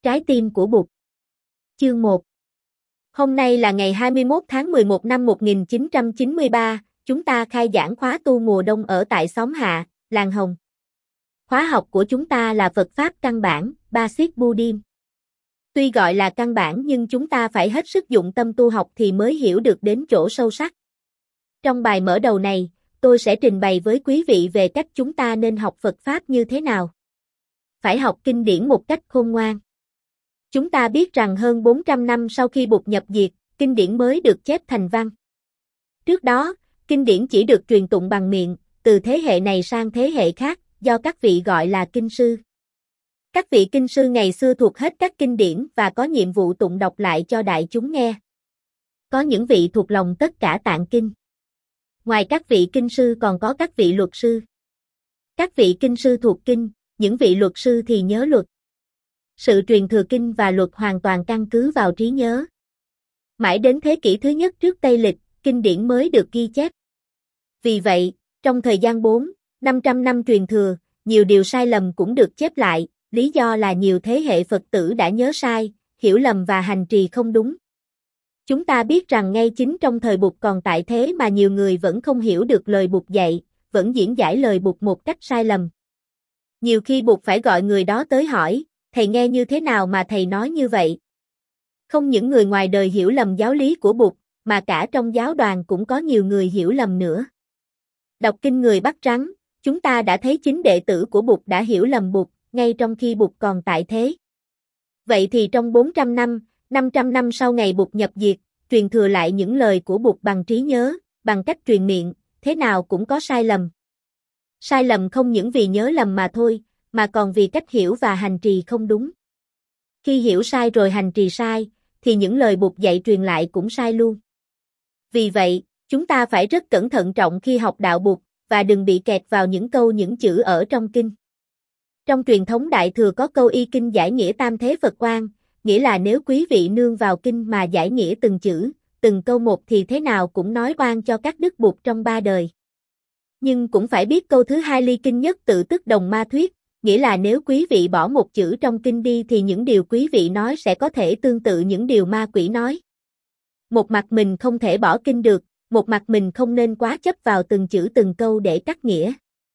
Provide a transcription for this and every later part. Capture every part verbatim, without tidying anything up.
Trái tim của Bụt. Chương một. Hôm nay là ngày hai mươi mốt tháng mười một năm một nghìn chín trăm chín mươi ba, chúng ta khai giảng khóa tu mùa đông ở tại xóm Hạ, làng Hồng. Khóa học của chúng ta là Phật Pháp căn bản, Basic Buddhism. Tuy gọi là căn bản nhưng chúng ta phải hết sức dụng tâm tu học thì mới hiểu được đến chỗ sâu sắc. Trong bài mở đầu này, tôi sẽ trình bày với quý vị về cách chúng ta nên học Phật Pháp như thế nào. Phải học kinh điển một cách khôn ngoan. Chúng ta biết rằng hơn bốn trăm năm sau khi Bụt nhập diệt, kinh điển mới được chép thành văn. Trước đó, kinh điển chỉ được truyền tụng bằng miệng, từ thế hệ này sang thế hệ khác, do các vị gọi là kinh sư. Các vị kinh sư ngày xưa thuộc hết các kinh điển và có nhiệm vụ tụng đọc lại cho đại chúng nghe. Có những vị thuộc lòng tất cả tạng kinh. Ngoài các vị kinh sư còn có các vị luật sư. Các vị kinh sư thuộc kinh, những vị luật sư thì nhớ luật. Sự truyền thừa kinh và luật hoàn toàn căn cứ vào trí nhớ. Mãi đến thế kỷ thứ nhất trước Tây lịch, kinh điển mới được ghi chép. Vì vậy, trong thời gian bốn, năm trăm năm truyền thừa, nhiều điều sai lầm cũng được chép lại, lý do là nhiều thế hệ Phật tử đã nhớ sai, hiểu lầm và hành trì không đúng. Chúng ta biết rằng ngay chính trong thời Bụt còn tại thế mà nhiều người vẫn không hiểu được lời Bụt dạy, vẫn diễn giải lời Bụt một cách sai lầm. Nhiều khi Bụt phải gọi người đó tới hỏi, thầy nghe như thế nào mà thầy nói như vậy? Không những người ngoài đời hiểu lầm giáo lý của Bụt, mà cả trong giáo đoàn cũng có nhiều người hiểu lầm nữa. Đọc kinh người bắt rắn, chúng ta đã thấy chính đệ tử của Bụt đã hiểu lầm Bụt, ngay trong khi Bụt còn tại thế. Vậy thì trong bốn trăm năm, năm trăm năm sau ngày Bụt nhập diệt, truyền thừa lại những lời của Bụt bằng trí nhớ, bằng cách truyền miệng, thế nào cũng có sai lầm. Sai lầm không những vì nhớ lầm mà thôi, mà còn vì cách hiểu và hành trì không đúng. Khi hiểu sai rồi hành trì sai, thì những lời Bụt dạy truyền lại cũng sai luôn. Vì vậy, chúng ta phải rất cẩn thận trọng khi học đạo Bụt, và đừng bị kẹt vào những câu những chữ ở trong kinh. Trong truyền thống Đại Thừa có câu y kinh giải nghĩa tam thế Phật quan, nghĩa là nếu quý vị nương vào kinh mà giải nghĩa từng chữ, từng câu một thì thế nào cũng nói oan cho các đức Bụt trong ba đời. Nhưng cũng phải biết câu thứ hai ly kinh nhất tự tức đồng ma thuyết, nghĩa là nếu quý vị bỏ một chữ trong kinh đi thì những điều quý vị nói sẽ có thể tương tự những điều ma quỷ nói. Một mặt mình không thể bỏ kinh được, một mặt mình không nên quá chấp vào từng chữ từng câu để cắt nghĩa.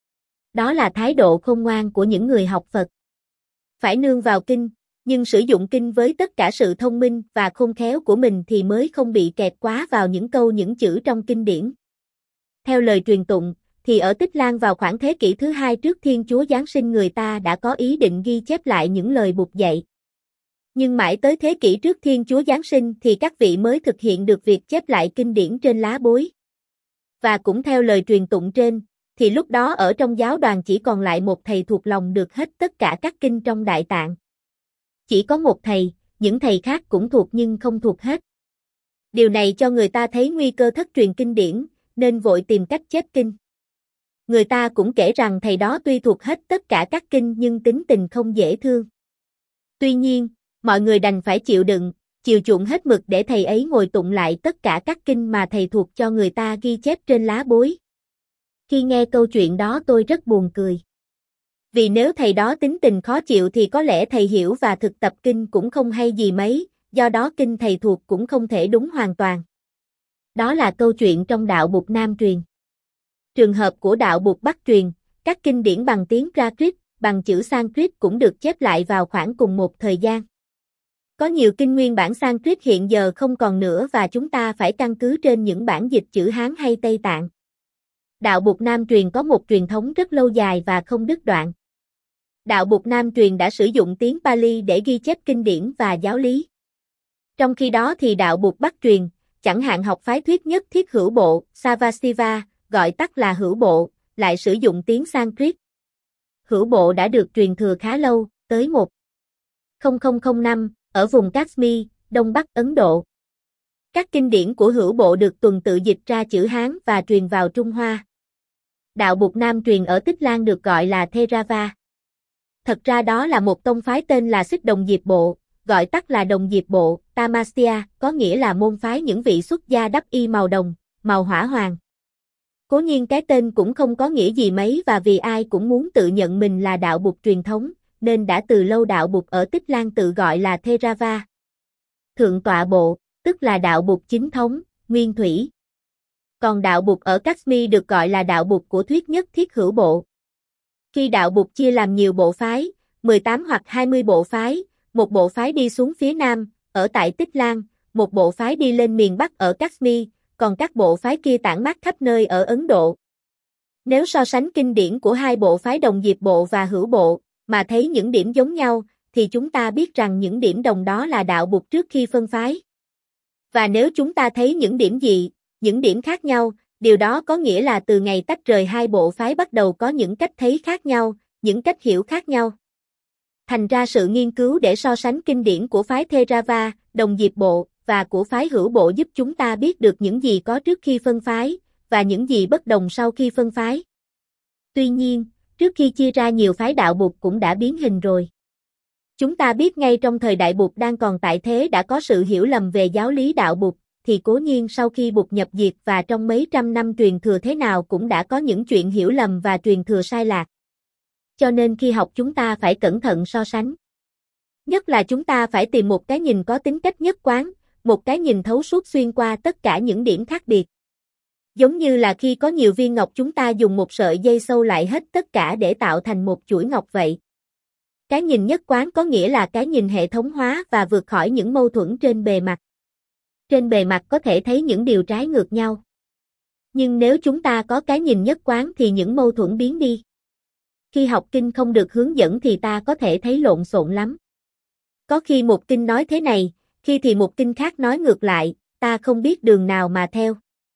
Đó là thái độ khôn ngoan của những người học Phật. Phải nương vào kinh, nhưng sử dụng kinh với tất cả sự thông minh và khôn khéo của mình thì mới không bị kẹt quá vào những câu những chữ trong kinh điển. Theo lời truyền tụng, thì ở Tích Lan vào khoảng thế kỷ thứ hai trước Thiên Chúa Giáng sinh người ta đã có ý định ghi chép lại những lời Bụt dạy. Nhưng mãi tới thế kỷ trước Thiên Chúa Giáng sinh thì các vị mới thực hiện được việc chép lại kinh điển trên lá bối. Và cũng theo lời truyền tụng trên, thì lúc đó ở trong giáo đoàn chỉ còn lại một thầy thuộc lòng được hết tất cả các kinh trong Đại Tạng. Chỉ có một thầy, những thầy khác cũng thuộc nhưng không thuộc hết. Điều này cho người ta thấy nguy cơ thất truyền kinh điển, nên vội tìm cách chép kinh. Người ta cũng kể rằng thầy đó tuy thuộc hết tất cả các kinh nhưng tính tình không dễ thương. Tuy nhiên, mọi người đành phải chịu đựng, chiều chuộng hết mực để thầy ấy ngồi tụng lại tất cả các kinh mà thầy thuộc cho người ta ghi chép trên lá bối. Khi nghe câu chuyện đó tôi rất buồn cười. Vì nếu thầy đó tính tình khó chịu thì có lẽ thầy hiểu và thực tập kinh cũng không hay gì mấy, do đó kinh thầy thuộc cũng không thể đúng hoàn toàn. Đó là câu chuyện trong đạo Bụt Nam truyền. Trường hợp của đạo Bụt Bắc truyền, các kinh điển bằng tiếng Prakrit, bằng chữ Sanskrit cũng được chép lại vào khoảng cùng một thời gian. Có nhiều kinh nguyên bản Sanskrit hiện giờ không còn nữa và chúng ta phải căn cứ trên những bản dịch chữ Hán hay Tây Tạng. Đạo Bụt Nam truyền có một truyền thống rất lâu dài và không đứt đoạn. Đạo Bụt Nam truyền đã sử dụng tiếng Pali để ghi chép kinh điển và giáo lý. Trong khi đó thì đạo Bụt Bắc truyền, chẳng hạn học phái thuyết nhất thiết hữu bộ, Savasiva, gọi tắt là hữu bộ, lại sử dụng tiếng Sanskrit. Hữu bộ đã được truyền thừa khá lâu, tới một nghìn năm, ở vùng Kashmir, Đông Bắc Ấn Độ. Các kinh điển của hữu bộ được tuần tự dịch ra chữ Hán và truyền vào Trung Hoa. Đạo Bụt Nam truyền ở Tích Lan được gọi là Theravada. Thật ra đó là một tông phái tên là Xích Đồng Diệp Bộ, gọi tắt là Đồng Diệp Bộ, Tamasya, có nghĩa là môn phái những vị xuất gia đắp y màu đồng, màu hỏa hoàng. Cố nhiên cái tên cũng không có nghĩa gì mấy và vì ai cũng muốn tự nhận mình là đạo Bụt truyền thống, nên đã từ lâu đạo Bụt ở Tích Lan tự gọi là Theravada. Thượng tọa bộ, tức là đạo Bụt chính thống, nguyên thủy. Còn đạo Bụt ở Kashmir được gọi là đạo Bụt của thuyết nhất thiết hữu bộ. Khi đạo Bụt chia làm nhiều bộ phái, mười tám hoặc hai mươi bộ phái, một bộ phái đi xuống phía nam, ở tại Tích Lan, một bộ phái đi lên miền Bắc ở Kashmir, còn các bộ phái kia tản mát khắp nơi ở Ấn Độ. Nếu so sánh kinh điển của hai bộ phái Đồng Diệp Bộ và Hữu Bộ, mà thấy những điểm giống nhau, thì chúng ta biết rằng những điểm đồng đó là đạo Bụt trước khi phân phái. Và nếu chúng ta thấy những điểm gì, những điểm khác nhau, điều đó có nghĩa là từ ngày tách rời hai bộ phái bắt đầu có những cách thấy khác nhau, những cách hiểu khác nhau. Thành ra sự nghiên cứu để so sánh kinh điển của phái Theravada, Đồng Diệp Bộ, và của phái Hữu Bộ giúp chúng ta biết được những gì có trước khi phân phái, và những gì bất đồng sau khi phân phái. Tuy nhiên, trước khi chia ra nhiều phái đạo Bụt cũng đã biến hình rồi. Chúng ta biết ngay trong thời đại Bụt đang còn tại thế đã có sự hiểu lầm về giáo lý đạo Bụt, thì cố nhiên sau khi Bụt nhập diệt và trong mấy trăm năm truyền thừa thế nào cũng đã có những chuyện hiểu lầm và truyền thừa sai lạc. Cho nên khi học chúng ta phải cẩn thận so sánh. Nhất là chúng ta phải tìm một cái nhìn có tính cách nhất quán, một cái nhìn thấu suốt xuyên qua tất cả những điểm khác biệt. Giống như là khi có nhiều viên ngọc chúng ta dùng một sợi dây sâu lại hết tất cả để tạo thành một chuỗi ngọc vậy. Cái nhìn nhất quán có nghĩa là cái nhìn hệ thống hóa và vượt khỏi những mâu thuẫn trên bề mặt. Trên bề mặt có thể thấy những điều trái ngược nhau. Nhưng nếu chúng ta có cái nhìn nhất quán thì những mâu thuẫn biến đi. Khi học kinh không được hướng dẫn thì ta có thể thấy lộn xộn lắm. Có khi một kinh nói thế này, khi thì một kinh khác nói ngược lại, ta không biết đường nào mà theo.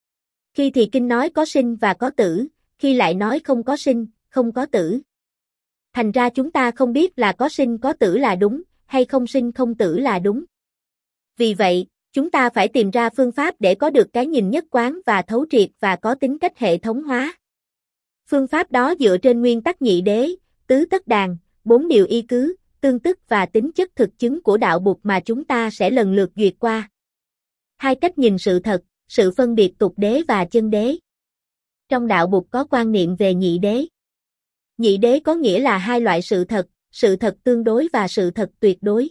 Khi thì kinh nói có sinh và có tử, khi lại nói không có sinh, không có tử. Thành ra chúng ta không biết là có sinh có tử là đúng, hay không sinh không tử là đúng. Vì vậy, chúng ta phải tìm ra phương pháp để có được cái nhìn nhất quán và thấu triệt và có tính cách hệ thống hóa. Phương pháp đó dựa trên nguyên tắc nhị đế, tứ tất đàn, bốn điều y cứ, tương tức và tính chất thực chứng của đạo Bụt mà chúng ta sẽ lần lượt duyệt qua. Hai cách nhìn sự thật, sự phân biệt tục đế và chân đế. Trong đạo Bụt có quan niệm về nhị đế. Nhị đế có nghĩa là hai loại sự thật, sự thật tương đối và sự thật tuyệt đối.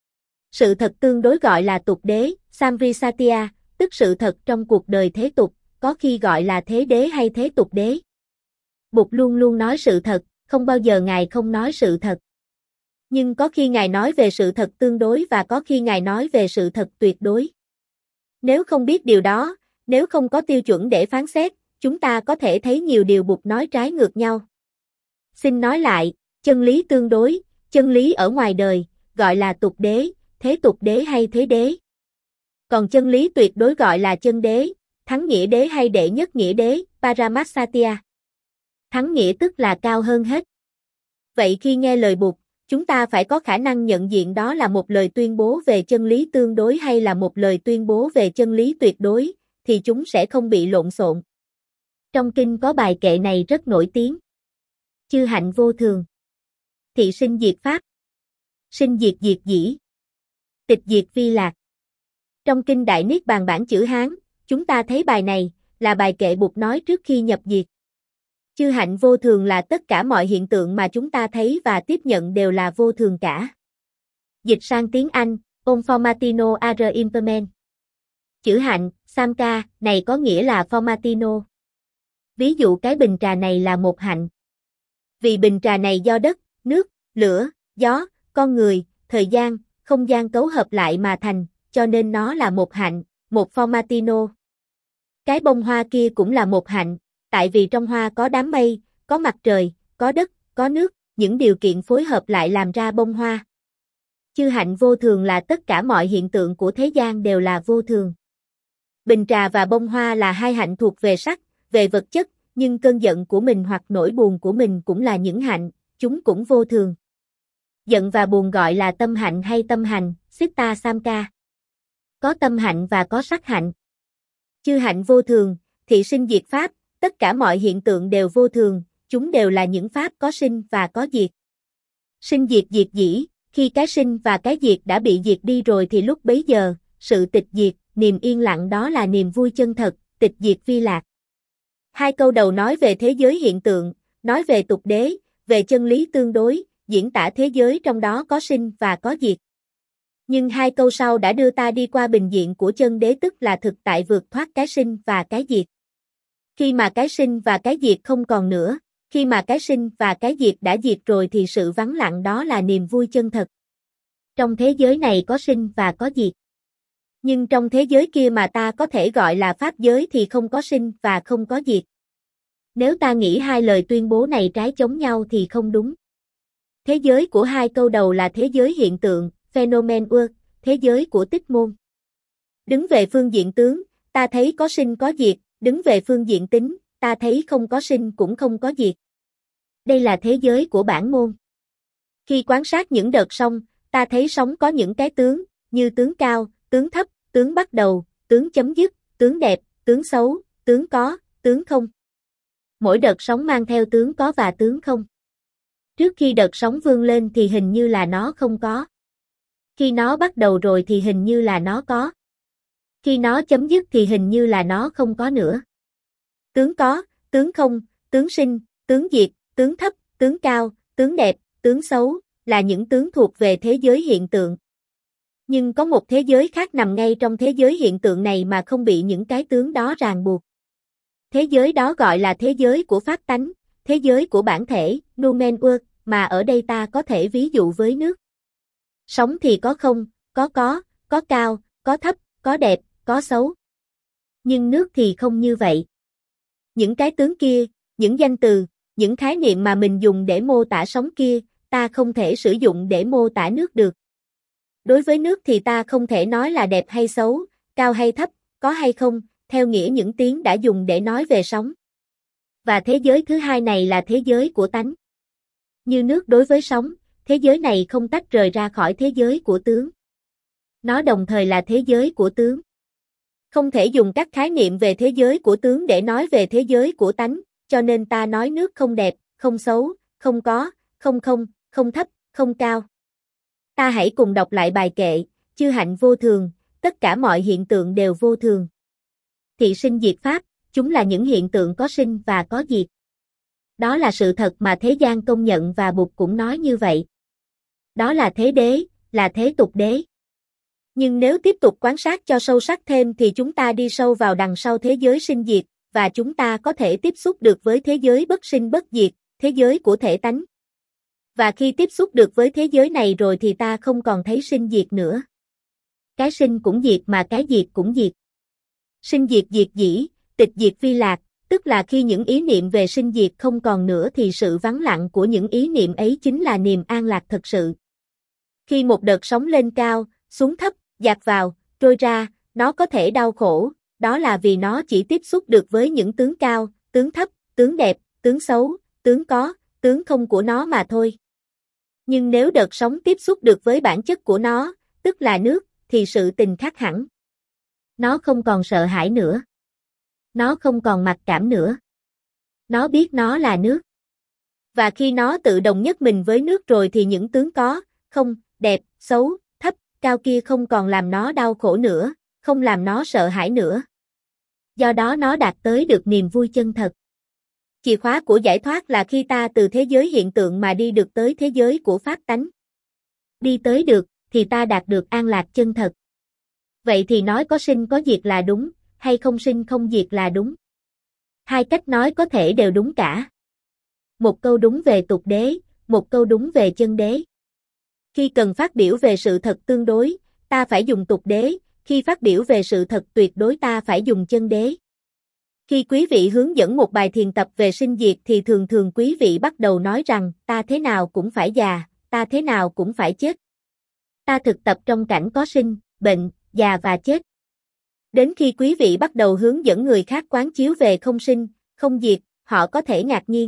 Sự thật tương đối gọi là tục đế, Samvrisatya, tức sự thật trong cuộc đời thế tục, có khi gọi là thế đế hay thế tục đế. Bụt luôn luôn nói sự thật, không bao giờ Ngài không nói sự thật. Nhưng có khi Ngài nói về sự thật tương đối và có khi Ngài nói về sự thật tuyệt đối. Nếu không biết điều đó, nếu không có tiêu chuẩn để phán xét, chúng ta có thể thấy nhiều điều Bụt nói trái ngược nhau. Xin nói lại, chân lý tương đối, chân lý ở ngoài đời, gọi là tục đế, thế tục đế hay thế đế. Còn chân lý tuyệt đối gọi là chân đế, thắng nghĩa đế hay đệ nhất nghĩa đế, Paramasatya. Thắng nghĩa tức là cao hơn hết. Vậy khi nghe lời Bụt, chúng ta phải có khả năng nhận diện đó là một lời tuyên bố về chân lý tương đối hay là một lời tuyên bố về chân lý tuyệt đối, thì chúng sẽ không bị lộn xộn. Trong kinh có bài kệ này rất nổi tiếng. Chư hạnh vô thường. Thị sinh diệt pháp. Sinh diệt diệt dĩ. Tịch diệt vi lạc. Trong kinh Đại Niết Bàn bản chữ Hán, chúng ta thấy bài này, là bài kệ Bụt nói trước khi nhập diệt. Chư hạnh vô thường là tất cả mọi hiện tượng mà chúng ta thấy và tiếp nhận đều là vô thường cả. Dịch sang tiếng Anh, on formatino are impermanent. Chữ hạnh, samka, này có nghĩa là formatino. Ví dụ cái bình trà này là một hạnh. Vì bình trà này do đất, nước, lửa, gió, con người, thời gian, không gian cấu hợp lại mà thành, cho nên nó là một hạnh, một formatino. Cái bông hoa kia cũng là một hạnh, tại vì trong hoa có đám mây, có mặt trời, có đất, có nước, những điều kiện phối hợp lại làm ra bông hoa. Chư hạnh vô thường là tất cả mọi hiện tượng của thế gian đều là vô thường. Bình trà và bông hoa là hai hạnh thuộc về sắc, về vật chất, nhưng cơn giận của mình hoặc nỗi buồn của mình cũng là những hạnh, chúng cũng vô thường. Giận và buồn gọi là tâm hạnh hay tâm hành, Sitta Samka. Có tâm hạnh và có sắc hạnh. Chư hạnh vô thường, thị sinh diệt pháp, tất cả mọi hiện tượng đều vô thường, chúng đều là những pháp có sinh và có diệt. Sinh diệt diệt dĩ, khi cái sinh và cái diệt đã bị diệt đi rồi thì lúc bấy giờ, sự tịch diệt, niềm yên lặng đó là niềm vui chân thật, tịch diệt vi lạc. Hai câu đầu nói về thế giới hiện tượng, nói về tục đế, về chân lý tương đối, diễn tả thế giới trong đó có sinh và có diệt. Nhưng hai câu sau đã đưa ta đi qua bình diện của chân đế, tức là thực tại vượt thoát cái sinh và cái diệt. Khi mà cái sinh và cái diệt không còn nữa, khi mà cái sinh và cái diệt đã diệt rồi thì sự vắng lặng đó là niềm vui chân thật. Trong thế giới này có sinh và có diệt. Nhưng trong thế giới kia mà ta có thể gọi là pháp giới thì không có sinh và không có diệt. Nếu ta nghĩ hai lời tuyên bố này trái chống nhau thì không đúng. Thế giới của hai câu đầu là thế giới hiện tượng, phenomen world, thế giới của tích môn. Đứng về phương diện tướng, ta thấy có sinh có diệt, đứng về phương diện tính, ta thấy không có sinh cũng không có diệt. Đây là thế giới của bản môn. Khi quan sát những đợt sóng, ta thấy sóng có những cái tướng, như tướng cao, tướng thấp, tướng bắt đầu, tướng chấm dứt, tướng đẹp, tướng xấu, tướng có, tướng không. Mỗi đợt sóng mang theo tướng có và tướng không. Trước khi đợt sóng vươn lên thì hình như là nó không có. Khi nó bắt đầu rồi thì hình như là nó có. Khi nó chấm dứt thì hình như là nó không có nữa. Tướng có, tướng không, tướng sinh, tướng diệt, tướng thấp, tướng cao, tướng đẹp, tướng xấu, là những tướng thuộc về thế giới hiện tượng. Nhưng có một thế giới khác nằm ngay trong thế giới hiện tượng này mà không bị những cái tướng đó ràng buộc. Thế giới đó gọi là thế giới của pháp tánh, thế giới của bản thể, noumen world, mà ở đây ta có thể ví dụ với nước. Sóng thì có không, có có, có cao, có thấp, có đẹp, có xấu. Nhưng nước thì không như vậy. Những cái tướng kia, những danh từ, những khái niệm mà mình dùng để mô tả sóng kia, ta không thể sử dụng để mô tả nước được. Đối với nước thì ta không thể nói là đẹp hay xấu, cao hay thấp, có hay không, theo nghĩa những tiếng đã dùng để nói về sóng. Và thế giới thứ hai này là thế giới của tánh. Như nước đối với sóng, thế giới này không tách rời ra khỏi thế giới của tướng. Nó đồng thời là thế giới của tướng. Không thể dùng các khái niệm về thế giới của tướng để nói về thế giới của tánh, cho nên ta nói nước không đẹp, không xấu, không có, không không, không thấp, không cao. Ta hãy cùng đọc lại bài kệ, chư hạnh vô thường, tất cả mọi hiện tượng đều vô thường. Thị sinh diệt pháp, chúng là những hiện tượng có sinh và có diệt. Đó là sự thật mà thế gian công nhận và Bụt cũng nói như vậy. Đó là thế đế, là thế tục đế. Nhưng nếu tiếp tục quan sát cho sâu sắc thêm thì chúng ta đi sâu vào đằng sau thế giới sinh diệt, và chúng ta có thể tiếp xúc được với thế giới bất sinh bất diệt, thế giới của thể tánh. Và khi tiếp xúc được với thế giới này rồi thì ta không còn thấy sinh diệt nữa. Cái sinh cũng diệt mà cái diệt cũng diệt. Sinh diệt diệt dĩ, tịch diệt vi lạc, tức là khi những ý niệm về sinh diệt không còn nữa thì sự vắng lặng của những ý niệm ấy chính là niềm an lạc thật sự. Khi một đợt sóng lên cao, xuống thấp, dạt vào, trôi ra, nó có thể đau khổ, đó là vì nó chỉ tiếp xúc được với những tướng cao, tướng thấp, tướng đẹp, tướng xấu, tướng có, tướng không của nó mà thôi. Nhưng nếu đợt sóng tiếp xúc được với bản chất của nó, tức là nước, thì sự tình khác hẳn. Nó không còn sợ hãi nữa. Nó không còn mặc cảm nữa. Nó biết nó là nước. Và khi nó tự đồng nhất mình với nước rồi thì những tướng có, không, đẹp, xấu, thấp, cao kia không còn làm nó đau khổ nữa, không làm nó sợ hãi nữa. Do đó nó đạt tới được niềm vui chân thật. Chìa khóa của giải thoát là khi ta từ thế giới hiện tượng mà đi được tới thế giới của pháp tánh. Đi tới được, thì ta đạt được an lạc chân thật. Vậy thì nói có sinh có diệt là đúng, hay không sinh không diệt là đúng? Hai cách nói có thể đều đúng cả. Một câu đúng về tục đế, một câu đúng về chân đế. Khi cần phát biểu về sự thật tương đối, ta phải dùng tục đế, khi phát biểu về sự thật tuyệt đối ta phải dùng chân đế. Khi quý vị hướng dẫn một bài thiền tập về sinh diệt thì thường thường quý vị bắt đầu nói rằng ta thế nào cũng phải già, ta thế nào cũng phải chết. Ta thực tập trong cảnh có sinh, bệnh, già và chết. Đến khi quý vị bắt đầu hướng dẫn người khác quán chiếu về không sinh, không diệt, họ có thể ngạc nhiên.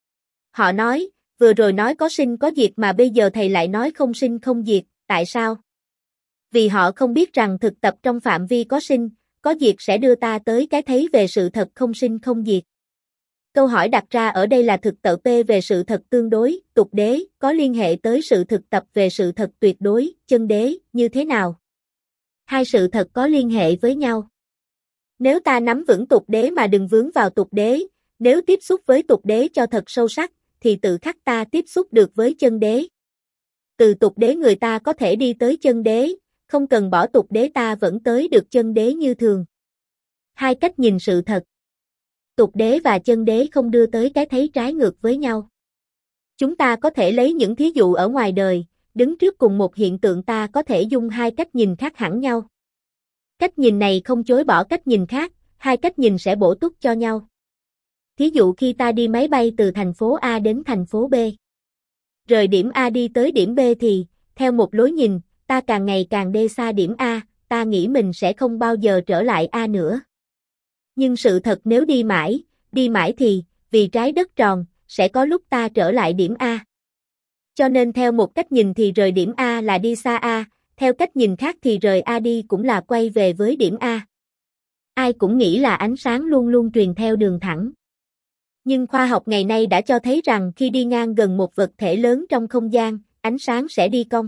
Họ nói, vừa rồi nói có sinh có diệt mà bây giờ thầy lại nói không sinh không diệt, tại sao? Vì họ không biết rằng thực tập trong phạm vi có sinh, có diệt sẽ đưa ta tới cái thấy về sự thật không sinh không diệt. Câu hỏi đặt ra ở đây là thực tập P về sự thật tương đối, tục đế, có liên hệ tới sự thực tập về sự thật tuyệt đối, chân đế, như thế nào? Hai sự thật có liên hệ với nhau. Nếu ta nắm vững tục đế mà đừng vướng vào tục đế, nếu tiếp xúc với tục đế cho thật sâu sắc, thì tự khắc ta tiếp xúc được với chân đế. Từ tục đế người ta có thể đi tới chân đế, không cần bỏ tục đế ta vẫn tới được chân đế như thường. Hai cách nhìn sự thật. Tục đế và chân đế không đưa tới cái thấy trái ngược với nhau. Chúng ta có thể lấy những thí dụ ở ngoài đời, đứng trước cùng một hiện tượng ta có thể dùng hai cách nhìn khác hẳn nhau. Cách nhìn này không chối bỏ cách nhìn khác, hai cách nhìn sẽ bổ túc cho nhau. Thí dụ khi ta đi máy bay từ thành phố A đến thành phố B. Rời điểm A đi tới điểm B thì, theo một lối nhìn, ta càng ngày càng đi xa điểm A, ta nghĩ mình sẽ không bao giờ trở lại A nữa. Nhưng sự thật nếu đi mãi, đi mãi thì, vì trái đất tròn, sẽ có lúc ta trở lại điểm A. Cho nên theo một cách nhìn thì rời điểm A là đi xa A, theo cách nhìn khác thì rời A đi cũng là quay về với điểm A. Ai cũng nghĩ là ánh sáng luôn luôn truyền theo đường thẳng. Nhưng khoa học ngày nay đã cho thấy rằng khi đi ngang gần một vật thể lớn trong không gian, ánh sáng sẽ đi cong.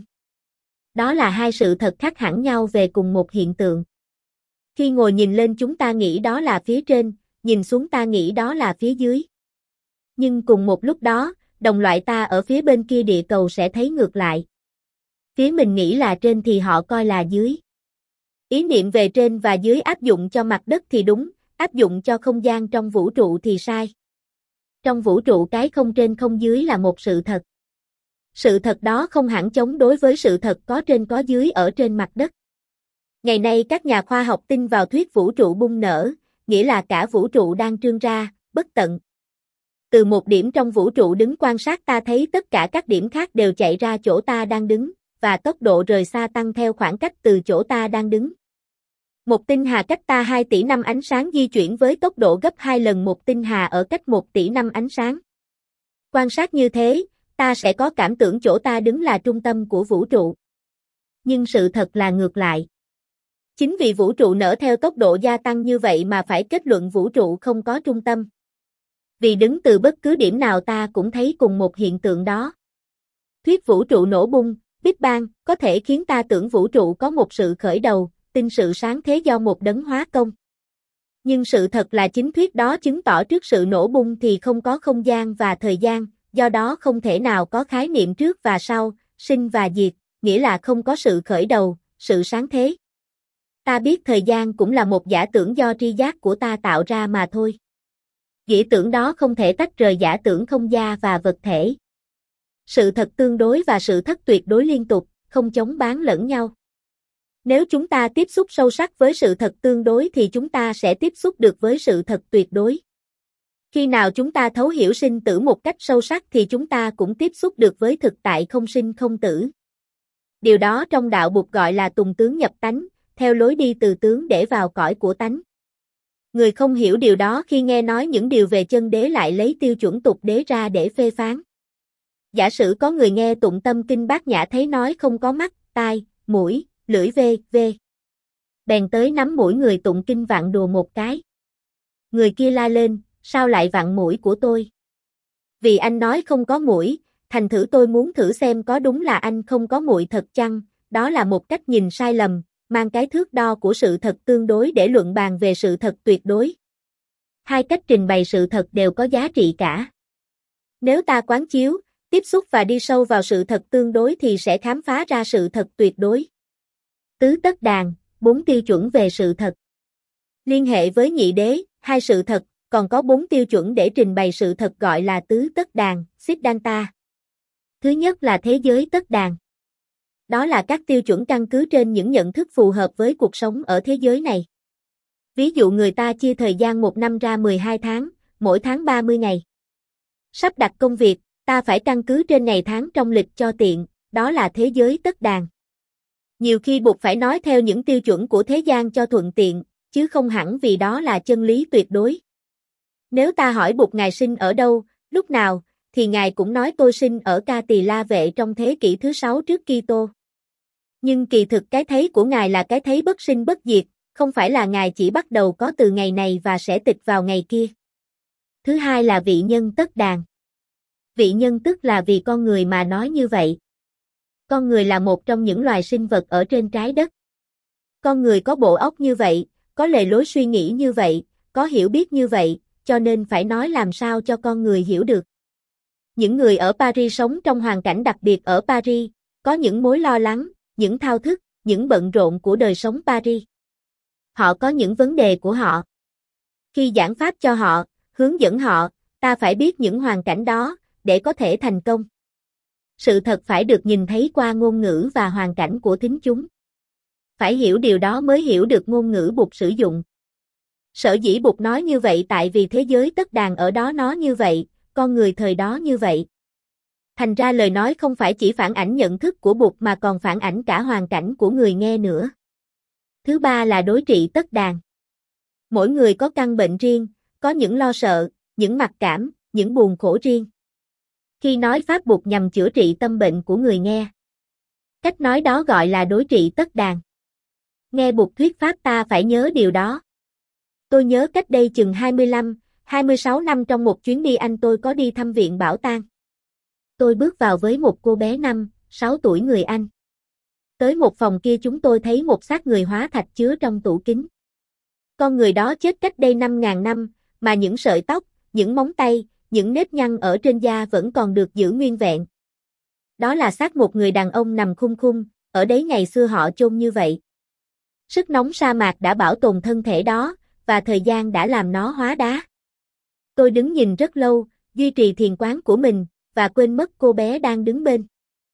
Đó là hai sự thật khác hẳn nhau về cùng một hiện tượng. Khi ngồi nhìn lên chúng ta nghĩ đó là phía trên, nhìn xuống ta nghĩ đó là phía dưới. Nhưng cùng một lúc đó, đồng loại ta ở phía bên kia địa cầu sẽ thấy ngược lại. Phía mình nghĩ là trên thì họ coi là dưới. Ý niệm về trên và dưới áp dụng cho mặt đất thì đúng, áp dụng cho không gian trong vũ trụ thì sai. Trong vũ trụ cái không trên không dưới là một sự thật. Sự thật đó không hẳn chống đối với sự thật có trên có dưới ở trên mặt đất. Ngày nay các nhà khoa học tin vào thuyết vũ trụ bung nở, nghĩa là cả vũ trụ đang trương ra, bất tận. Từ một điểm trong vũ trụ đứng quan sát ta thấy tất cả các điểm khác đều chạy ra chỗ ta đang đứng, và tốc độ rời xa tăng theo khoảng cách từ chỗ ta đang đứng. Một tinh hà cách ta hai tỷ năm ánh sáng di chuyển với tốc độ gấp hai lần một tinh hà ở cách một tỷ năm ánh sáng. Quan sát như thế, ta sẽ có cảm tưởng chỗ ta đứng là trung tâm của vũ trụ. Nhưng sự thật là ngược lại. Chính vì vũ trụ nở theo tốc độ gia tăng như vậy mà phải kết luận vũ trụ không có trung tâm. Vì đứng từ bất cứ điểm nào ta cũng thấy cùng một hiện tượng đó. Thuyết vũ trụ nổ bung, Big Bang, có thể khiến ta tưởng vũ trụ có một sự khởi đầu, tin sự sáng thế do một đấng hóa công. Nhưng sự thật là chính thuyết đó chứng tỏ trước sự nổ bung thì không có không gian và thời gian, do đó không thể nào có khái niệm trước và sau, sinh và diệt, nghĩa là không có sự khởi đầu, sự sáng thế. Ta biết thời gian cũng là một giả tưởng do tri giác của ta tạo ra mà thôi. Dĩ tưởng đó không thể tách rời giả tưởng không gian và vật thể. Sự thật tương đối và sự thất tuyệt đối liên tục, không chống bán lẫn nhau. Nếu chúng ta tiếp xúc sâu sắc với sự thật tương đối thì chúng ta sẽ tiếp xúc được với sự thật tuyệt đối. Khi nào chúng ta thấu hiểu sinh tử một cách sâu sắc thì chúng ta cũng tiếp xúc được với thực tại không sinh không tử. Điều đó trong đạo Bụt gọi là tùng tướng nhập tánh, theo lối đi từ tướng để vào cõi của tánh. Người không hiểu điều đó khi nghe nói những điều về chân đế lại lấy tiêu chuẩn tục đế ra để phê phán. Giả sử có người nghe tụng tâm kinh Bát Nhã thấy nói không có mắt, tai, mũi, lưỡi vê, vê. Bèn tới nắm mũi người tụng kinh vặn đùa một cái. Người kia la lên, sao lại vặn mũi của tôi? Vì anh nói không có mũi, thành thử tôi muốn thử xem có đúng là anh không có mũi thật chăng, đó là một cách nhìn sai lầm, mang cái thước đo của sự thật tương đối để luận bàn về sự thật tuyệt đối. Hai cách trình bày sự thật đều có giá trị cả. Nếu ta quán chiếu, tiếp xúc và đi sâu vào sự thật tương đối thì sẽ khám phá ra sự thật tuyệt đối. Tứ tất đàn, bốn tiêu chuẩn về sự thật. Liên hệ với nhị đế, hai sự thật, còn có bốn tiêu chuẩn để trình bày sự thật gọi là tứ tất đàn, Siddhanta. Thứ nhất là thế giới tất đàn. Đó là các tiêu chuẩn căn cứ trên những nhận thức phù hợp với cuộc sống ở thế giới này. Ví dụ người ta chia thời gian một năm ra mười hai tháng, mỗi tháng ba mươi ngày. Sắp đặt công việc, ta phải căn cứ trên ngày tháng trong lịch cho tiện, đó là thế giới tất đàn. Nhiều khi buộc phải nói theo những tiêu chuẩn của thế gian cho thuận tiện, chứ không hẳn vì đó là chân lý tuyệt đối. Nếu ta hỏi Bụt Ngài sinh ở đâu, lúc nào, thì Ngài cũng nói tôi sinh ở Ca Tỳ La Vệ trong thế kỷ thứ sáu trước Kitô. Nhưng kỳ thực cái thấy của Ngài là cái thấy bất sinh bất diệt, không phải là Ngài chỉ bắt đầu có từ ngày này và sẽ tịch vào ngày kia. Thứ hai là vị nhân tất đàn. Vị nhân tức là vì con người mà nói như vậy. Con người là một trong những loài sinh vật ở trên trái đất. Con người có bộ óc như vậy, có lề lối suy nghĩ như vậy, có hiểu biết như vậy, cho nên phải nói làm sao cho con người hiểu được. Những người ở Paris sống trong hoàn cảnh đặc biệt ở Paris, có những mối lo lắng, những thao thức, những bận rộn của đời sống Paris. Họ có những vấn đề của họ. Khi giảng pháp cho họ, hướng dẫn họ, ta phải biết những hoàn cảnh đó, để có thể thành công. Sự thật phải được nhìn thấy qua ngôn ngữ và hoàn cảnh của thính chúng. Phải hiểu điều đó mới hiểu được ngôn ngữ Bụt sử dụng. Sở dĩ Bụt nói như vậy tại vì thế giới tất đàn ở đó nó như vậy, con người thời đó như vậy. Thành ra lời nói không phải chỉ phản ảnh nhận thức của Bụt mà còn phản ảnh cả hoàn cảnh của người nghe nữa. Thứ ba là đối trị tất đàn. Mỗi người có căn bệnh riêng, có những lo sợ, những mặc cảm, những buồn khổ riêng. Khi nói pháp Bụt nhằm chữa trị tâm bệnh của người nghe. Cách nói đó gọi là đối trị tất đàn. Nghe Bụt thuyết pháp ta phải nhớ điều đó. Tôi nhớ cách đây chừng hai mươi lăm, hai mươi sáu năm trong một chuyến đi Anh tôi có đi thăm viện bảo tàng. Tôi bước vào với một cô bé năm, sáu tuổi người Anh. Tới một phòng kia chúng tôi thấy một xác người hóa thạch chứa trong tủ kính. Con người đó chết cách đây năm ngàn năm, mà những sợi tóc, những móng tay, những nếp nhăn ở trên da vẫn còn được giữ nguyên vẹn. Đó là xác một người đàn ông nằm khum khum, ở đấy ngày xưa họ chôn như vậy. Sức nóng sa mạc đã bảo tồn thân thể đó, và thời gian đã làm nó hóa đá. Tôi đứng nhìn rất lâu, duy trì thiền quán của mình, và quên mất cô bé đang đứng bên.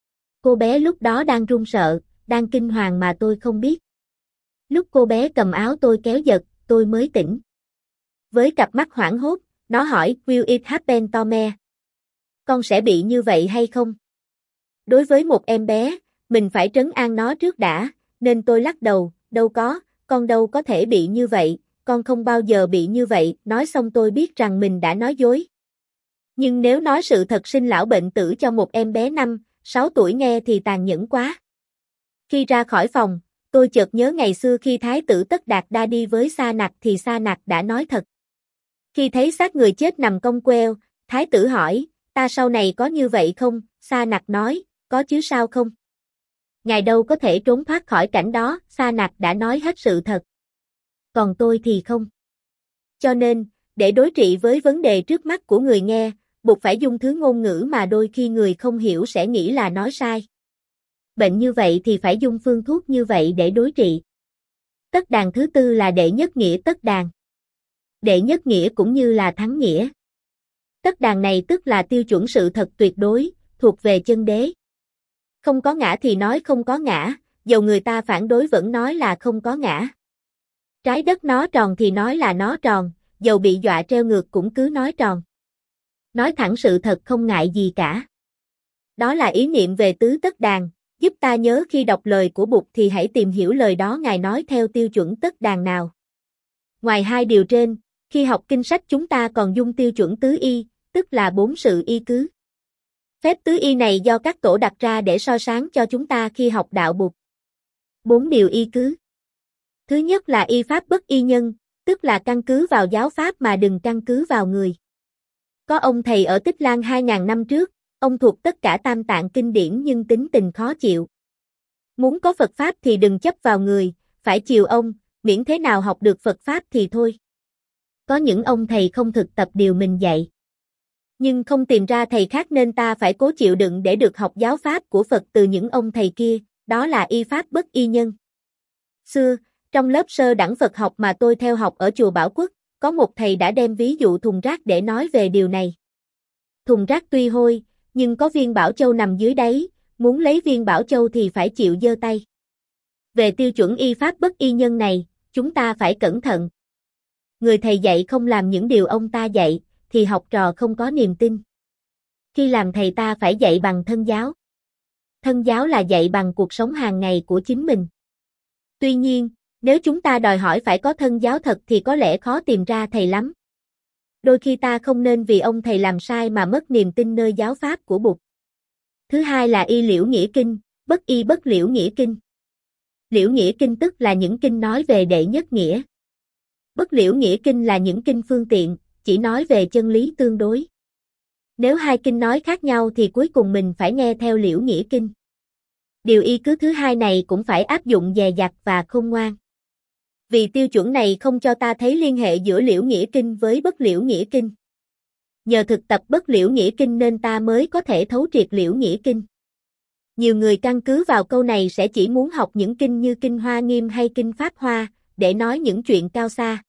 Cô bé lúc đó đang run sợ, đang kinh hoàng mà tôi không biết. Lúc cô bé cầm áo tôi kéo giật, tôi mới tỉnh. Với cặp mắt hoảng hốt, nó hỏi, Will it happen to me? Con sẽ bị như vậy hay không? Đối với một em bé, mình phải trấn an nó trước đã, nên tôi lắc đầu, đâu có, con đâu có thể bị như vậy, con không bao giờ bị như vậy, nói xong tôi biết rằng mình đã nói dối. Nhưng nếu nói sự thật sinh lão bệnh tử cho một em bé năm, sáu tuổi nghe thì tàn nhẫn quá. Khi ra khỏi phòng, tôi chợt nhớ ngày xưa khi Thái tử Tất Đạt Đa đi với Sa Nặc thì Sa Nặc đã nói thật. Khi thấy xác người chết nằm cong queo, Thái tử hỏi, ta sau này có như vậy không? Sa Nặc nói, có chứ sao không? Ngài đâu có thể trốn thoát khỏi cảnh đó, Sa Nặc đã nói hết sự thật. Còn tôi thì không. Cho nên, để đối trị với vấn đề trước mắt của người nghe, buộc phải dùng thứ ngôn ngữ mà đôi khi người không hiểu sẽ nghĩ là nói sai. Bệnh như vậy thì phải dùng phương thuốc như vậy để đối trị. Tất đàn thứ tư là đệ nhất nghĩa tất đàn. Đệ nhất nghĩa cũng như là thắng nghĩa. Tất đàn này tức là tiêu chuẩn sự thật tuyệt đối, thuộc về chân đế. Không có ngã thì nói không có ngã, dầu người ta phản đối vẫn nói là không có ngã. Trái đất nó tròn thì nói là nó tròn, dầu bị dọa treo ngược cũng cứ nói tròn. Nói thẳng sự thật không ngại gì cả. Đó là ý niệm về tứ tất đàn, giúp ta nhớ khi đọc lời của Bụt thì hãy tìm hiểu lời đó Ngài nói theo tiêu chuẩn tất đàn nào. Ngoài hai điều trên, khi học kinh sách chúng ta còn dùng tiêu chuẩn tứ y, tức là bốn sự y cứ. Phép tứ y này do các tổ đặt ra để soi sáng cho chúng ta khi học đạo Bụt. Bốn điều y cứ. Thứ nhất là y pháp bất y nhân, tức là căn cứ vào giáo pháp mà đừng căn cứ vào người. Có ông thầy ở Tích Lan hai nghìn năm trước, ông thuộc tất cả tam tạng kinh điển nhưng tính tình khó chịu. Muốn có Phật Pháp thì đừng chấp vào người, phải chiều ông, miễn thế nào học được Phật Pháp thì thôi. Có những ông thầy không thực tập điều mình dạy. Nhưng không tìm ra thầy khác nên ta phải cố chịu đựng để được học giáo Pháp của Phật từ những ông thầy kia, đó là y Pháp bất y nhân. Xưa, trong lớp sơ đẳng Phật học mà tôi theo học ở chùa Bảo Quốc, có một thầy đã đem ví dụ thùng rác để nói về điều này. Thùng rác tuy hôi, nhưng có viên bảo châu nằm dưới đáy, muốn lấy viên bảo châu thì phải chịu giơ tay. Về tiêu chuẩn y pháp bất y nhân này, chúng ta phải cẩn thận. Người thầy dạy không làm những điều ông ta dạy, thì học trò không có niềm tin. Khi làm thầy ta phải dạy bằng thân giáo. Thân giáo là dạy bằng cuộc sống hàng ngày của chính mình. Tuy nhiên, nếu chúng ta đòi hỏi phải có thân giáo thật thì có lẽ khó tìm ra thầy lắm. Đôi khi ta không nên vì ông thầy làm sai mà mất niềm tin nơi giáo pháp của Bụt. Thứ hai là y liễu nghĩa kinh, bất y bất liễu nghĩa kinh. Liễu nghĩa kinh tức là những kinh nói về đệ nhất nghĩa. Bất liễu nghĩa kinh là những kinh phương tiện, chỉ nói về chân lý tương đối. Nếu hai kinh nói khác nhau thì cuối cùng mình phải nghe theo liễu nghĩa kinh. Điều y cứ thứ hai này cũng phải áp dụng dè dặt và khôn ngoan. Vì tiêu chuẩn này không cho ta thấy liên hệ giữa liễu nghĩa kinh với bất liễu nghĩa kinh. Nhờ thực tập bất liễu nghĩa kinh nên ta mới có thể thấu triệt liễu nghĩa kinh. Nhiều người căn cứ vào câu này sẽ chỉ muốn học những kinh như kinh Hoa Nghiêm hay kinh Pháp Hoa, để nói những chuyện cao xa.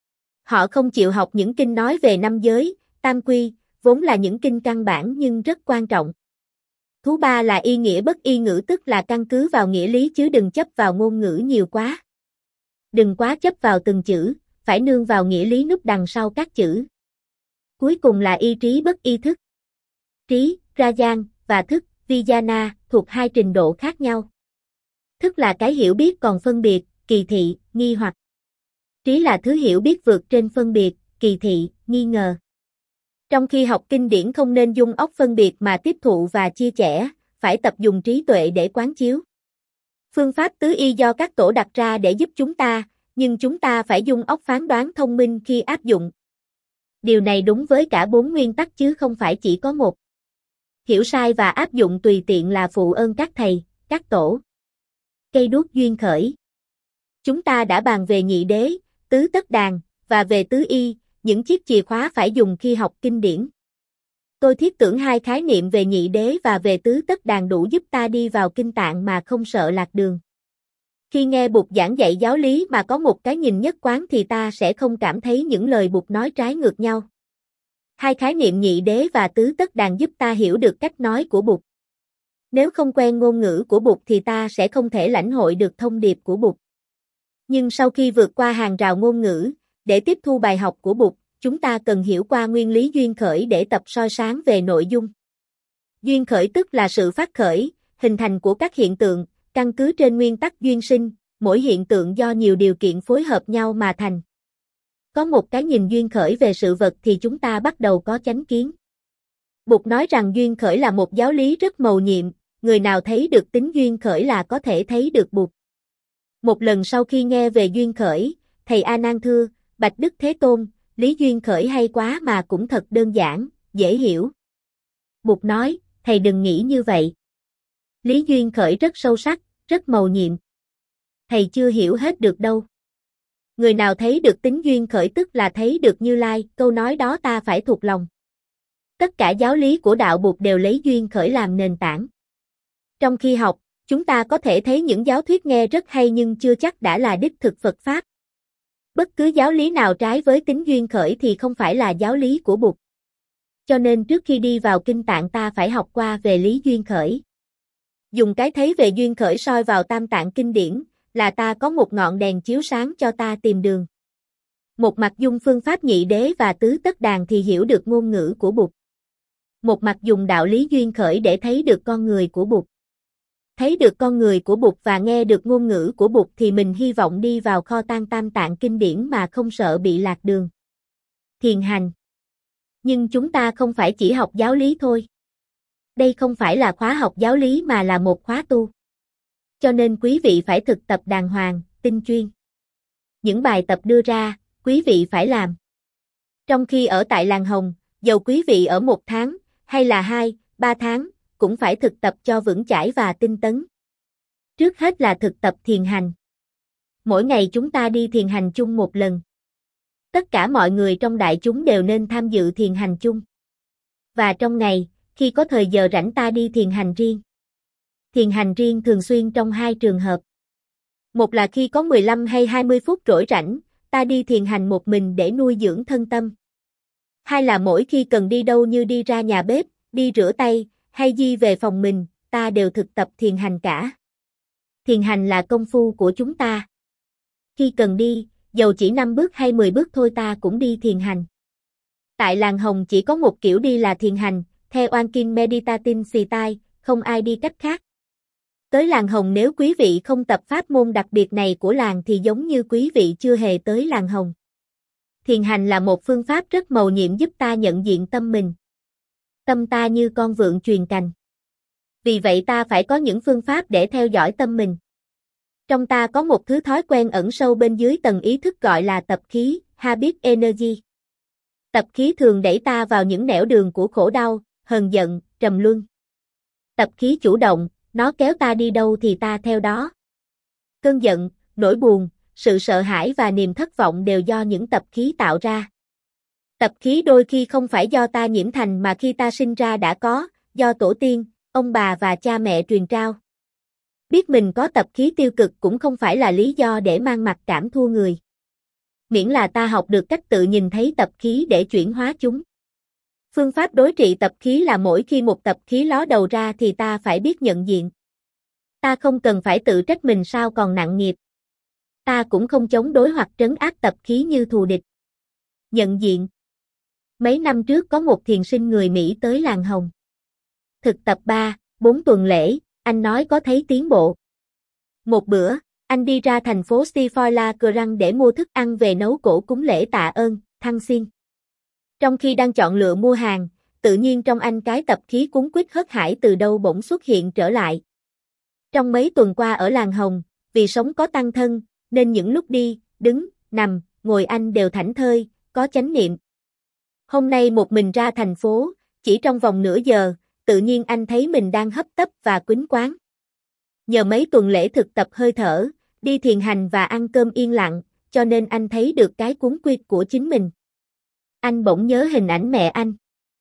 Họ không chịu học những kinh nói về năm giới, tam quy, vốn là những kinh căn bản nhưng rất quan trọng. Thứ ba là y nghĩa bất y ngữ, tức là căn cứ vào nghĩa lý chứ đừng chấp vào ngôn ngữ nhiều quá. Đừng quá chấp vào từng chữ, phải nương vào nghĩa lý núp đằng sau các chữ. Cuối cùng là y trí bất y thức. Trí, Rajan, và thức, Vijana, thuộc hai trình độ khác nhau. Thức là cái hiểu biết còn phân biệt, kỳ thị, nghi hoặc. Trí là thứ hiểu biết vượt trên phân biệt, kỳ thị, nghi ngờ. Trong khi học kinh điển không nên dùng óc phân biệt mà tiếp thụ và chia sẻ, phải tập dùng trí tuệ để quán chiếu. Phương pháp tứ y do các tổ đặt ra để giúp chúng ta, nhưng chúng ta phải dùng óc phán đoán thông minh khi áp dụng. Điều này đúng với cả bốn nguyên tắc chứ không phải chỉ có một. Hiểu sai và áp dụng tùy tiện là phụ ơn các thầy, các tổ. Cây đuốc duyên khởi. Chúng ta đã bàn về nhị đế, tứ tất đàn, và về tứ y, những chiếc chìa khóa phải dùng khi học kinh điển. Tôi thiết tưởng hai khái niệm về nhị đế và về tứ tất đàn đủ giúp ta đi vào kinh tạng mà không sợ lạc đường. Khi nghe Bụt giảng dạy giáo lý mà có một cái nhìn nhất quán thì ta sẽ không cảm thấy những lời Bụt nói trái ngược nhau. Hai khái niệm nhị đế và tứ tất đàn giúp ta hiểu được cách nói của Bụt. Nếu không quen ngôn ngữ của Bụt thì ta sẽ không thể lãnh hội được thông điệp của Bụt. Nhưng sau khi vượt qua hàng rào ngôn ngữ, để tiếp thu bài học của Bụt, chúng ta cần hiểu qua nguyên lý duyên khởi để tập soi sáng về nội dung. Duyên khởi tức là sự phát khởi, hình thành của các hiện tượng, căn cứ trên nguyên tắc duyên sinh, mỗi hiện tượng do nhiều điều kiện phối hợp nhau mà thành. Có một cái nhìn duyên khởi về sự vật thì chúng ta bắt đầu có chánh kiến. Bụt nói rằng duyên khởi là một giáo lý rất mầu nhiệm, người nào thấy được tính duyên khởi là có thể thấy được Bụt. Một lần sau khi nghe về duyên khởi, thầy A Nan thưa, bạch Đức Thế Tôn, lý duyên khởi hay quá mà cũng thật đơn giản, dễ hiểu. Bụt nói, thầy đừng nghĩ như vậy. Lý duyên khởi rất sâu sắc, rất mầu nhiệm. Thầy chưa hiểu hết được đâu. Người nào thấy được tính duyên khởi tức là thấy được Như Lai, câu nói đó ta phải thuộc lòng. Tất cả giáo lý của đạo Bụt đều lấy duyên khởi làm nền tảng. Trong khi học, chúng ta có thể thấy những giáo thuyết nghe rất hay nhưng chưa chắc đã là đích thực Phật Pháp. Bất cứ giáo lý nào trái với tính duyên khởi thì không phải là giáo lý của Bụt. Cho nên trước khi đi vào kinh tạng ta phải học qua về lý duyên khởi. Dùng cái thấy về duyên khởi soi vào tam tạng kinh điển, là ta có một ngọn đèn chiếu sáng cho ta tìm đường. Một mặt dùng phương pháp nhị đế và tứ tất đàn thì hiểu được ngôn ngữ của Bụt. Một mặt dùng đạo lý duyên khởi để thấy được con người của Bụt. Thấy được con người của Bụt và nghe được ngôn ngữ của Bụt thì mình hy vọng đi vào kho tàng tam tạng kinh điển mà không sợ bị lạc đường. Thiền hành. Nhưng chúng ta không phải chỉ học giáo lý thôi. Đây không phải là khóa học giáo lý mà là một khóa tu. Cho nên quý vị phải thực tập đàng hoàng, tinh chuyên. Những bài tập đưa ra, quý vị phải làm. Trong khi ở tại làng Hồng, dầu quý vị ở một tháng, hay là hai, ba tháng, cũng phải thực tập cho vững chãi và tinh tấn. Trước hết là thực tập thiền hành. Mỗi ngày chúng ta đi thiền hành chung một lần. Tất cả mọi người trong đại chúng đều nên tham dự thiền hành chung. Và trong ngày, khi có thời giờ rảnh ta đi thiền hành riêng. Thiền hành riêng thường xuyên trong hai trường hợp. Một là khi có mười lăm hay hai mươi phút rỗi rảnh, ta đi thiền hành một mình để nuôi dưỡng thân tâm. Hai là mỗi khi cần đi đâu như đi ra nhà bếp, đi rửa tay, hay đi về phòng mình, ta đều thực tập thiền hành cả. Thiền hành là công phu của chúng ta. Khi cần đi, dầu chỉ năm bước hay mười bước thôi ta cũng đi thiền hành. Tại làng Hồng chỉ có một kiểu đi là thiền hành, theo Wankin Meditatin Style, không ai đi cách khác. Tới làng Hồng nếu quý vị không tập pháp môn đặc biệt này của làng thì giống như quý vị chưa hề tới làng Hồng. Thiền hành là một phương pháp rất mầu nhiệm giúp ta nhận diện tâm mình. Tâm ta như con vượn truyền cành. Vì vậy ta phải có những phương pháp để theo dõi tâm mình. Trong ta có một thứ thói quen ẩn sâu bên dưới tầng ý thức gọi là tập khí, habit energy. Tập khí thường đẩy ta vào những nẻo đường của khổ đau, hờn giận, trầm luân. Tập khí chủ động, nó kéo ta đi đâu thì ta theo đó. Cơn giận, nỗi buồn, sự sợ hãi và niềm thất vọng đều do những tập khí tạo ra. Tập khí đôi khi không phải do ta nhiễm thành mà khi ta sinh ra đã có, do tổ tiên, ông bà và cha mẹ truyền trao. Biết mình có tập khí tiêu cực cũng không phải là lý do để mang mặc cảm thua người. Miễn là ta học được cách tự nhìn thấy tập khí để chuyển hóa chúng. Phương pháp đối trị tập khí là mỗi khi một tập khí ló đầu ra thì ta phải biết nhận diện. Ta không cần phải tự trách mình sao còn nặng nghiệp. Ta cũng không chống đối hoặc trấn áp tập khí như thù địch. Nhận diện. Mấy năm trước có một thiền sinh người Mỹ tới làng Hồng. Thực tập ba, bốn tuần lễ, anh nói có thấy tiến bộ. Một bữa, anh đi ra thành phố Stifola Grand để mua thức ăn về nấu cỗ cúng lễ tạ ơn, thăng xiên. Trong khi đang chọn lựa mua hàng, tự nhiên trong anh cái tập khí cuống quýt hớt hải từ đâu bỗng xuất hiện trở lại. Trong mấy tuần qua ở làng Hồng, vì sống có tăng thân, nên những lúc đi, đứng, nằm, ngồi anh đều thảnh thơi, có chánh niệm. Hôm nay một mình ra thành phố, chỉ trong vòng nửa giờ, tự nhiên anh thấy mình đang hấp tấp và quýnh quáng. Nhờ mấy tuần lễ thực tập hơi thở, đi thiền hành và ăn cơm yên lặng, cho nên anh thấy được cái cuống quýt của chính mình. Anh bỗng nhớ hình ảnh mẹ anh.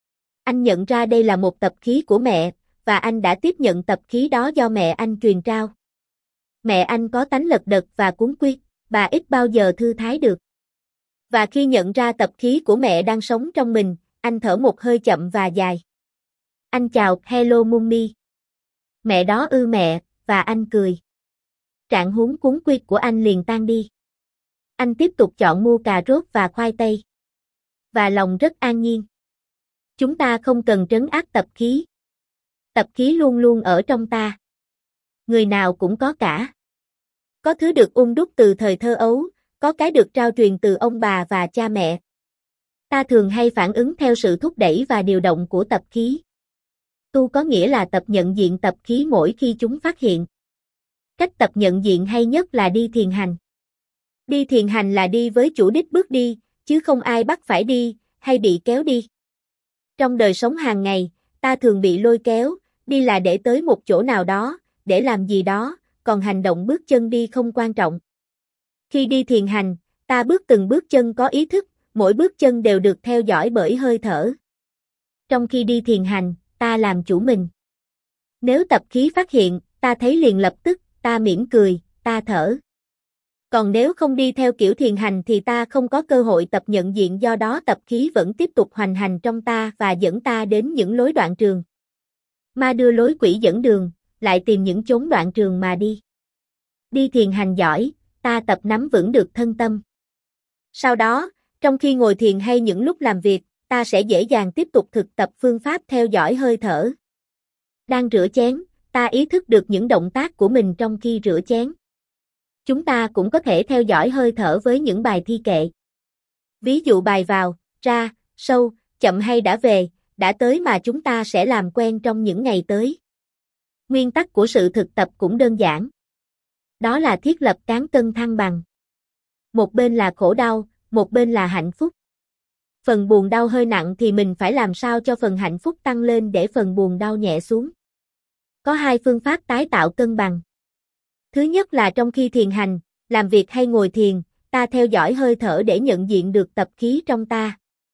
Anh nhận ra đây là một tập khí của mẹ, và anh đã tiếp nhận tập khí đó do mẹ anh truyền trao. Mẹ anh có tánh lật đật và cuống quýt, bà ít bao giờ thư thái được. Và khi nhận ra tập khí của mẹ đang sống trong mình, anh thở một hơi chậm và dài. Anh chào, hello mummy. Mẹ đó ư mẹ, và anh cười. Trạng huống cuống quýt của anh liền tan đi. Anh tiếp tục chọn mua cà rốt và khoai tây. Và lòng rất an nhiên. Chúng ta không cần trấn áp tập khí. Tập khí luôn luôn ở trong ta. Người nào cũng có cả. Có thứ được ung đúc từ thời thơ ấu, có cái được trao truyền từ ông bà và cha mẹ. Ta thường hay phản ứng theo sự thúc đẩy và điều động của tập khí. Tu có nghĩa là tập nhận diện tập khí mỗi khi chúng phát hiện. Cách tập nhận diện hay nhất là đi thiền hành. Đi thiền hành là đi với chủ đích bước đi, chứ không ai bắt phải đi, hay bị kéo đi. Trong đời sống hàng ngày, ta thường bị lôi kéo, đi là để tới một chỗ nào đó, để làm gì đó, còn hành động bước chân đi không quan trọng. Khi đi thiền hành, ta bước từng bước chân có ý thức, mỗi bước chân đều được theo dõi bởi hơi thở. Trong khi đi thiền hành, ta làm chủ mình. Nếu tập khí phát hiện, ta thấy liền lập tức, ta mỉm cười, ta thở. Còn nếu không đi theo kiểu thiền hành thì ta không có cơ hội tập nhận diện, do đó tập khí vẫn tiếp tục hoành hành trong ta và dẫn ta đến những lối đoạn trường. Ma đưa lối quỷ dẫn đường, lại tìm những chốn đoạn trường mà đi. Đi thiền hành giỏi, ta tập nắm vững được thân tâm. Sau đó, trong khi ngồi thiền hay những lúc làm việc, ta sẽ dễ dàng tiếp tục thực tập phương pháp theo dõi hơi thở. Đang rửa chén, ta ý thức được những động tác của mình trong khi rửa chén. Chúng ta cũng có thể theo dõi hơi thở với những bài thi kệ. Ví dụ bài vào, ra, sâu, chậm hay đã về, đã tới mà chúng ta sẽ làm quen trong những ngày tới. Nguyên tắc của sự thực tập cũng đơn giản. Đó là thiết lập cán cân thăng bằng. Một bên là khổ đau, một bên là hạnh phúc. Phần buồn đau hơi nặng thì mình phải làm sao cho phần hạnh phúc tăng lên để phần buồn đau nhẹ xuống. Có hai phương pháp tái tạo cân bằng. Thứ nhất là trong khi thiền hành, làm việc hay ngồi thiền, ta theo dõi hơi thở để nhận diện được tập khí trong ta.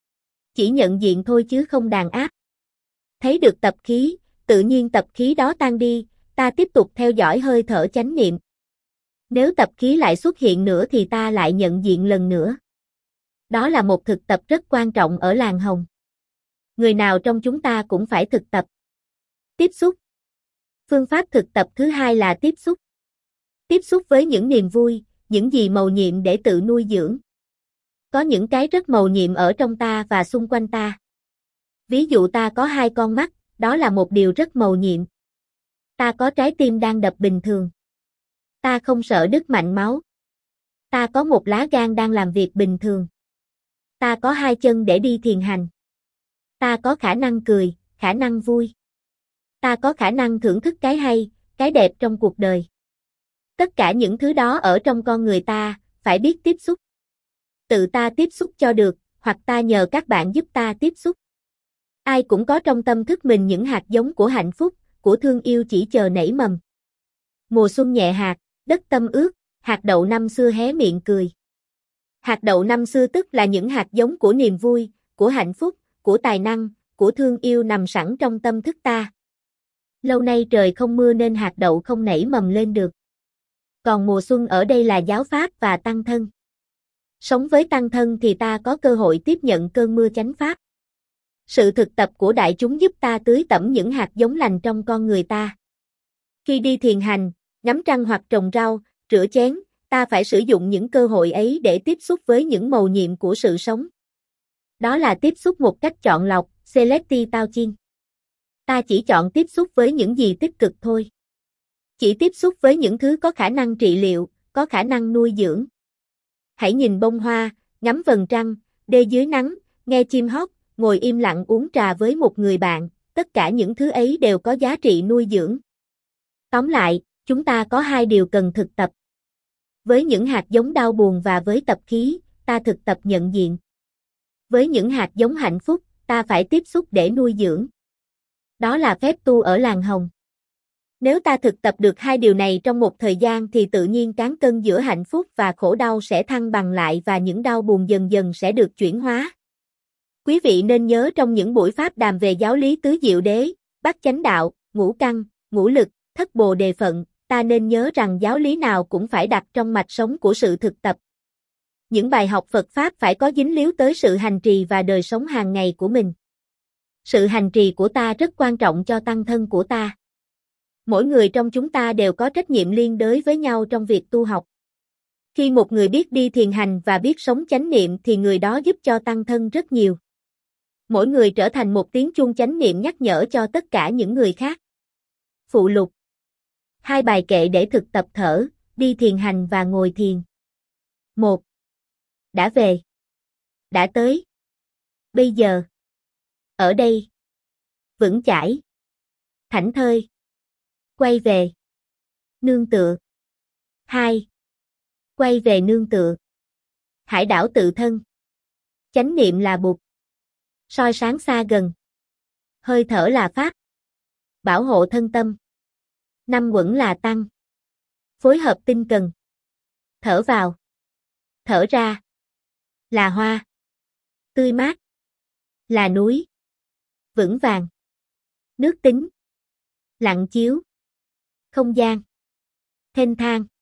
Chỉ nhận diện thôi chứ không đàn áp. Thấy được tập khí, tự nhiên tập khí đó tan đi, ta tiếp tục theo dõi hơi thở chánh niệm. Nếu tập khí lại xuất hiện nữa thì ta lại nhận diện lần nữa. Đó là một thực tập rất quan trọng ở làng Hồng. Người nào trong chúng ta cũng phải thực tập. Tiếp xúc. Phương pháp thực tập thứ hai là tiếp xúc. Tiếp xúc với những niềm vui, những gì mầu nhiệm để tự nuôi dưỡng. Có những cái rất mầu nhiệm ở trong ta và xung quanh ta. Ví dụ ta có hai con mắt, đó là một điều rất mầu nhiệm. Ta có trái tim đang đập bình thường. Ta không sợ đứt mạch máu. Ta có một lá gan đang làm việc bình thường. Ta có hai chân để đi thiền hành. Ta có khả năng cười, khả năng vui. Ta có khả năng thưởng thức cái hay, cái đẹp trong cuộc đời. Tất cả những thứ đó ở trong con người ta, phải biết tiếp xúc. Tự ta tiếp xúc cho được, hoặc ta nhờ các bạn giúp ta tiếp xúc. Ai cũng có trong tâm thức mình những hạt giống của hạnh phúc, của thương yêu chỉ chờ nảy mầm. Mùa xuân nhẹ hạt, đất tâm ướt, hạt đậu năm xưa hé miệng cười. Hạt đậu năm xưa tức là những hạt giống của niềm vui, của hạnh phúc, của tài năng, của thương yêu nằm sẵn trong tâm thức ta. Lâu nay trời không mưa nên hạt đậu không nảy mầm lên được. Còn mùa xuân ở đây là giáo pháp và tăng thân. Sống với tăng thân thì ta có cơ hội tiếp nhận cơn mưa chánh pháp. Sự thực tập của đại chúng giúp ta tưới tẩm những hạt giống lành trong con người ta. Khi đi thiền hành, ngắm trăng hoặc trồng rau, rửa chén, ta phải sử dụng những cơ hội ấy để tiếp xúc với những mầu nhiệm của sự sống. Đó là tiếp xúc một cách chọn lọc, selective thinking. Ta chỉ chọn tiếp xúc với những gì tích cực thôi. Chỉ tiếp xúc với những thứ có khả năng trị liệu, có khả năng nuôi dưỡng. Hãy nhìn bông hoa, ngắm vầng trăng, đê dưới nắng, nghe chim hót, ngồi im lặng uống trà với một người bạn, tất cả những thứ ấy đều có giá trị nuôi dưỡng. Tóm lại, chúng ta có hai điều cần thực tập. Với những hạt giống đau buồn và với tập khí, ta thực tập nhận diện. Với những hạt giống hạnh phúc, ta phải tiếp xúc để nuôi dưỡng. Đó là phép tu ở làng Hồng. Nếu ta thực tập được hai điều này trong một thời gian thì tự nhiên cán cân giữa hạnh phúc và khổ đau sẽ thăng bằng lại và những đau buồn dần dần sẽ được chuyển hóa. Quý vị nên nhớ trong những buổi pháp đàm về giáo lý tứ diệu đế, bát chánh đạo, ngũ căn, ngũ lực, thất bồ đề phận, ta nên nhớ rằng giáo lý nào cũng phải đặt trong mạch sống của sự thực tập. Những bài học Phật Pháp phải có dính líu tới sự hành trì và đời sống hàng ngày của mình. Sự hành trì của ta rất quan trọng cho tăng thân của ta. Mỗi người trong chúng ta đều có trách nhiệm liên đới với nhau trong việc tu học. Khi một người biết đi thiền hành và biết sống chánh niệm thì người đó giúp cho tăng thân rất nhiều. Mỗi người trở thành một tiếng chuông chánh niệm nhắc nhở cho tất cả những người khác. Phụ lục. Hai bài kệ để thực tập thở, đi thiền hành và ngồi thiền. một. Đã về. Đã tới. Bây giờ. Ở đây. Vững chãi. Thảnh thơi. Quay về. Nương tựa. hai. Quay về nương tựa. Hải đảo tự thân. Chánh niệm là bụt. Soi sáng xa gần. Hơi thở là pháp. Bảo hộ thân tâm. Năm quẩn là tăng. Phối hợp tinh cần. Thở vào. Thở ra. Là hoa. Tươi mát. Là núi. Vững vàng. Nước tính. Lặng chiếu. Không gian. Thênh thang.